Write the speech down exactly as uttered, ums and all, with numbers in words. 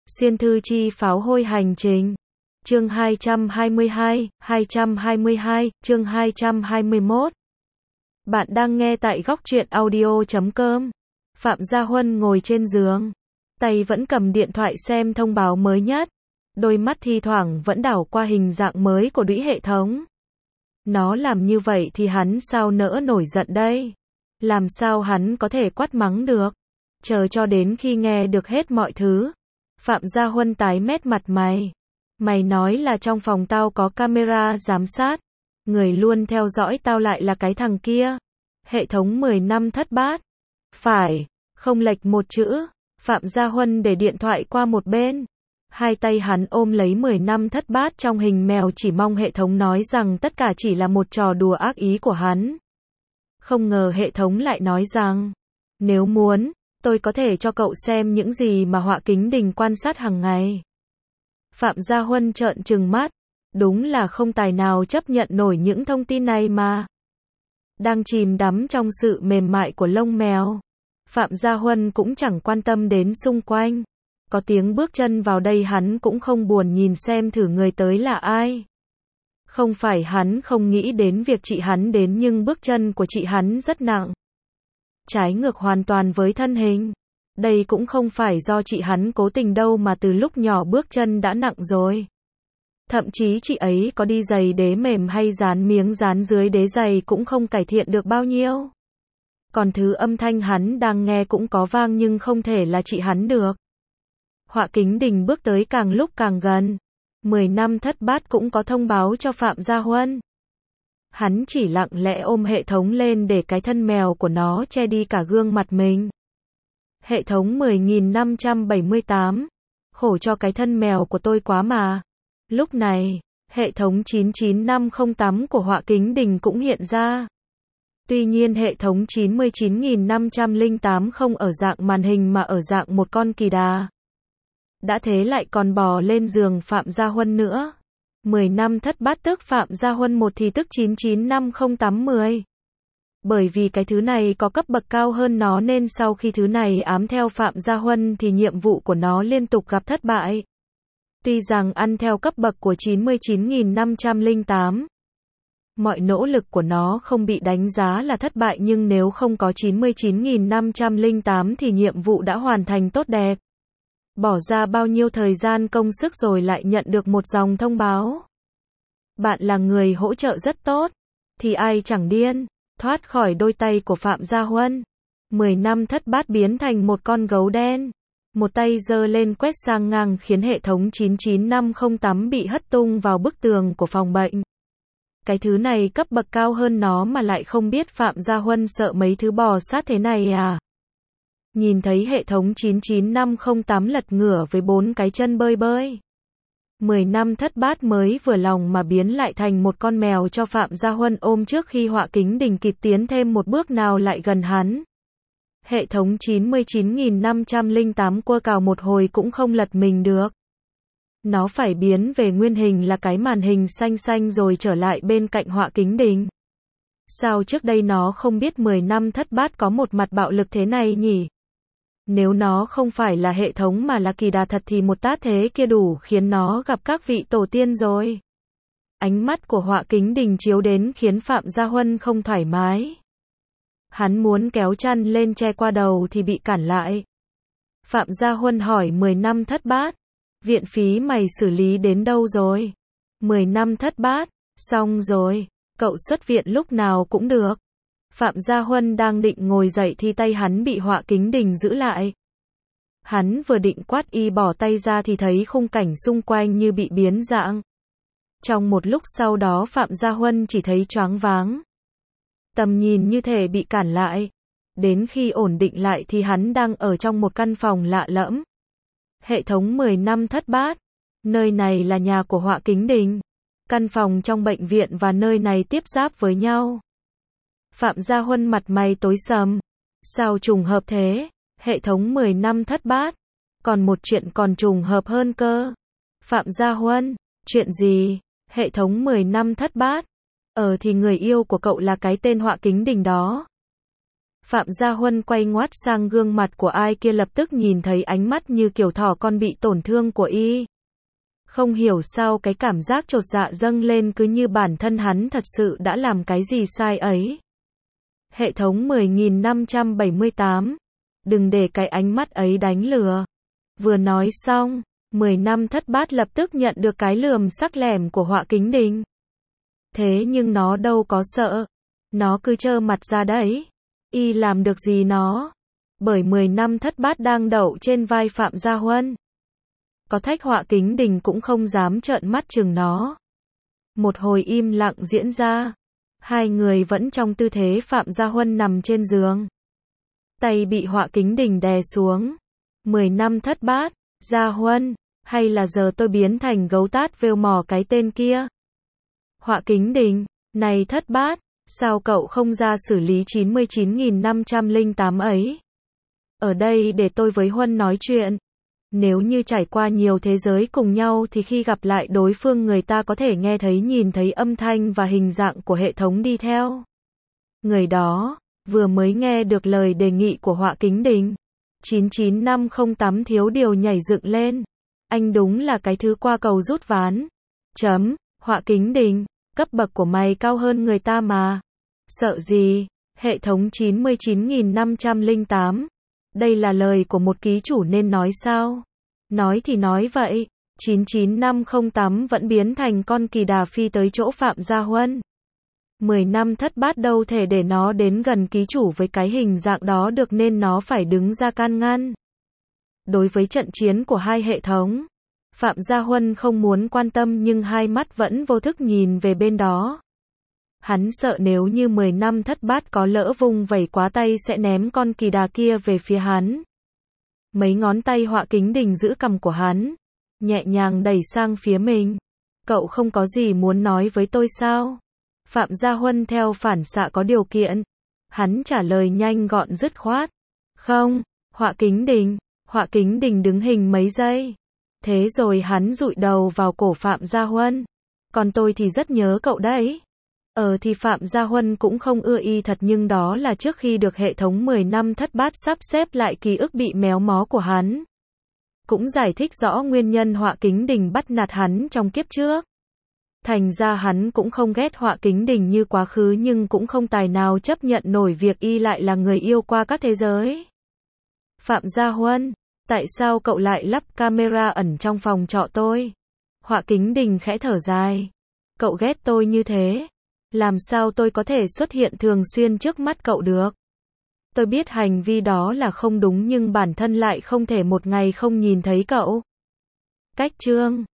Xuyên thư chi pháo hôi hành trình. Chương hai trăm hai mươi hai, hai trăm hai mươi hai, chương hai trăm hai mươi mốt. Bạn đang nghe tại góc truyện audio chấm com. Phạm Gia Huân ngồi trên giường, tay vẫn cầm điện thoại xem thông báo mới nhất. Đôi mắt thi thoảng vẫn đảo qua hình dạng mới của đũy hệ thống. Nó làm như vậy thì hắn sao nỡ nổi giận đây? Làm sao hắn có thể quát mắng được? Chờ cho đến khi nghe được hết mọi thứ. Phạm Gia Huân tái mét mặt mày. Mày nói là trong phòng tao có camera giám sát. Người luôn theo dõi tao lại là cái thằng kia. Hệ thống mười năm thất bát. Phải, không lệch một chữ. Phạm Gia Huân để điện thoại qua một bên. Hai tay hắn ôm lấy mười năm thất bát trong hình mèo, chỉ mong hệ thống nói rằng tất cả chỉ là một trò đùa ác ý của hắn. Không ngờ hệ thống lại nói rằng, nếu muốn, tôi có thể cho cậu xem những gì mà Họa Kính Đình quan sát hàng ngày. Phạm Gia Huân trợn trừng mắt, đúng là không tài nào chấp nhận nổi những thông tin này mà. Đang chìm đắm trong sự mềm mại của lông mèo, Phạm Gia Huân cũng chẳng quan tâm đến xung quanh. Có tiếng bước chân vào đây hắn cũng không buồn nhìn xem thử người tới là ai. Không phải hắn không nghĩ đến việc chị hắn đến, nhưng bước chân của chị hắn rất nặng. Trái ngược hoàn toàn với thân hình. Đây cũng không phải do chị hắn cố tình đâu, mà từ lúc nhỏ bước chân đã nặng rồi. Thậm chí chị ấy có đi giày đế mềm hay dán miếng dán dưới đế giày cũng không cải thiện được bao nhiêu. Còn thứ âm thanh hắn đang nghe cũng có vang, nhưng không thể là chị hắn được. Họa Kính Đình bước tới càng lúc càng gần. Mười năm thất bát cũng có thông báo cho Phạm Gia Huân. Hắn chỉ lặng lẽ ôm hệ thống lên để cái thân mèo của nó che đi cả gương mặt mình. Hệ thống mười nghìn năm trăm bảy mươi tám. Khổ cho cái thân mèo của tôi quá mà. Lúc này, hệ thống chín chín năm không tám của Họa Kính Đình cũng hiện ra. Tuy nhiên hệ thống chín mươi chín nghìn năm trăm lẻ tám không ở dạng màn hình mà ở dạng một con kỳ đà. Đã thế lại còn bò lên giường Phạm Gia Huân nữa. mười năm thất bát tức Phạm Gia Huân một thì tức chín chín năm không tám mười. Bởi vì cái thứ này có cấp bậc cao hơn nó nên sau khi thứ này ám theo Phạm Gia Huân thì nhiệm vụ của nó liên tục gặp thất bại. Tuy rằng ăn theo cấp bậc của chín mươi chín nghìn năm trăm lẻ tám, mọi nỗ lực của nó không bị đánh giá là thất bại, nhưng nếu không có chín mươi chín nghìn năm trăm lẻ tám thì nhiệm vụ đã hoàn thành tốt đẹp. Bỏ ra bao nhiêu thời gian công sức rồi lại nhận được một dòng thông báo. Bạn là người hỗ trợ rất tốt, thì ai chẳng điên. Thoát khỏi đôi tay của Phạm Gia Huân, mười năm thất bát biến thành một con gấu đen. Một tay giơ lên quét sang ngang khiến hệ thống chín chín năm không tám bị hất tung vào bức tường của phòng bệnh. Cái thứ này cấp bậc cao hơn nó mà lại không biết Phạm Gia Huân sợ mấy thứ bò sát thế này à. Nhìn thấy hệ thống chín chín năm không tám lật ngửa với bốn cái chân bơi bơi. Mười năm thất bát mới vừa lòng mà biến lại thành một con mèo cho Phạm Gia Huân ôm trước khi Họa Kính Đình kịp tiến thêm một bước nào lại gần hắn. Hệ thống chín mươi chín nghìn năm trăm lẻ tám quơ cào một hồi cũng không lật mình được. Nó phải biến về nguyên hình là cái màn hình xanh xanh rồi trở lại bên cạnh Họa Kính Đình. Sao trước đây nó không biết mười năm thất bát có một mặt bạo lực thế này nhỉ? Nếu nó không phải là hệ thống mà là kỳ đà thật thì một tát thế kia đủ khiến nó gặp các vị tổ tiên rồi. Ánh mắt của Họa Kính Đình chiếu đến khiến Phạm Gia Huân không thoải mái. Hắn muốn kéo chăn lên che qua đầu thì bị cản lại. Phạm Gia Huân hỏi mười năm thất bát, viện phí mày xử lý đến đâu rồi? mười năm thất bát, xong rồi, cậu xuất viện lúc nào cũng được. Phạm Gia Huân đang định ngồi dậy thì tay hắn bị Họa Kính Đình giữ lại. Hắn vừa định quát y bỏ tay ra thì thấy khung cảnh xung quanh như bị biến dạng. Trong một lúc sau đó Phạm Gia Huân chỉ thấy choáng váng. Tầm nhìn như thể bị cản lại. Đến khi ổn định lại thì hắn đang ở trong một căn phòng lạ lẫm. Hệ thống mười năm thất bát. Nơi này là nhà của Họa Kính Đình. Căn phòng trong bệnh viện và nơi này tiếp giáp với nhau. Phạm Gia Huân mặt mày tối sầm. Sao trùng hợp thế? Hệ thống mười năm thất bát. Còn một chuyện còn trùng hợp hơn cơ. Phạm Gia Huân, chuyện gì? Hệ thống mười năm thất bát. Ờ thì người yêu của cậu là cái tên Họa Kính Đình đó. Phạm Gia Huân quay ngoắt sang gương mặt của ai kia, lập tức nhìn thấy ánh mắt như kiểu thỏ con bị tổn thương của y. Không hiểu sao cái cảm giác chột dạ dâng lên, cứ như bản thân hắn thật sự đã làm cái gì sai ấy. Hệ thống mười nghìn năm trăm bảy mươi tám. Đừng để cái ánh mắt ấy đánh lừa. Vừa nói xong, mười năm thất bát lập tức nhận được cái lườm sắc lẻm của Họa Kính Đình. Thế nhưng nó đâu có sợ. Nó cứ trơ mặt ra đấy. Y làm được gì nó? Bởi mười năm thất bát đang đậu trên vai Phạm Gia Huân. Có thách Họa Kính Đình cũng không dám trợn mắt chừng nó. Một hồi im lặng diễn ra. Hai người vẫn trong tư thế Phạm Gia Huân nằm trên giường. Tay bị Họa Kính Đình đè xuống. Mười năm thất bát, Gia Huân, hay là giờ tôi biến thành gấu tát vêu mò cái tên kia? Họa Kính Đình, này thất bát, sao cậu không ra xử lý chín mươi chín nghìn năm trăm lẻ tám ấy? Ở đây để tôi với Huân nói chuyện. Nếu như trải qua nhiều thế giới cùng nhau thì khi gặp lại đối phương người ta có thể nghe thấy, nhìn thấy âm thanh và hình dạng của hệ thống đi theo. Người đó, vừa mới nghe được lời đề nghị của Họa Kính Đình. chín chín năm không tám thiếu điều nhảy dựng lên. Anh đúng là cái thứ qua cầu rút ván. Chấm, Họa Kính Đình, cấp bậc của mày cao hơn người ta mà. Sợ gì? Hệ thống chín mươi chín nghìn năm trăm lẻ tám. Đây là lời của một ký chủ nên nói sao? Nói thì nói vậy. chín chín năm không tám vẫn biến thành con kỳ đà phi tới chỗ Phạm Gia Huân. Mười năm thất bát đâu thể để nó đến gần ký chủ với cái hình dạng đó được, nên nó phải đứng ra can ngăn. Đối với trận chiến của hai hệ thống, Phạm Gia Huân không muốn quan tâm nhưng hai mắt vẫn vô thức nhìn về bên đó. Hắn sợ nếu như mười năm thất bát có lỡ vung vẩy quá tay sẽ ném con kỳ đà kia về phía hắn. Mấy ngón tay Họa Kính Đình giữ cằm của hắn, nhẹ nhàng đẩy sang phía mình. Cậu không có gì muốn nói với tôi sao? Phạm Gia Huân theo phản xạ có điều kiện. Hắn trả lời nhanh gọn dứt khoát. Không, Họa Kính Đình. Họa Kính Đình đứng hình mấy giây. Thế rồi hắn dụi đầu vào cổ Phạm Gia Huân. Còn tôi thì rất nhớ cậu đấy. Ờ thì Phạm Gia Huân cũng không ưa y thật, nhưng đó là trước khi được hệ thống mười năm thất bát sắp xếp lại ký ức bị méo mó của hắn. Cũng giải thích rõ nguyên nhân Họa Kính Đình bắt nạt hắn trong kiếp trước. Thành ra hắn cũng không ghét Họa Kính Đình như quá khứ, nhưng cũng không tài nào chấp nhận nổi việc y lại là người yêu qua các thế giới. Phạm Gia Huân, tại sao cậu lại lắp camera ẩn trong phòng trọ tôi? Họa Kính Đình khẽ thở dài. Cậu ghét tôi như thế, làm sao tôi có thể xuất hiện thường xuyên trước mắt cậu được? Tôi biết hành vi đó là không đúng, nhưng bản thân lại không thể một ngày không nhìn thấy cậu. Cách chương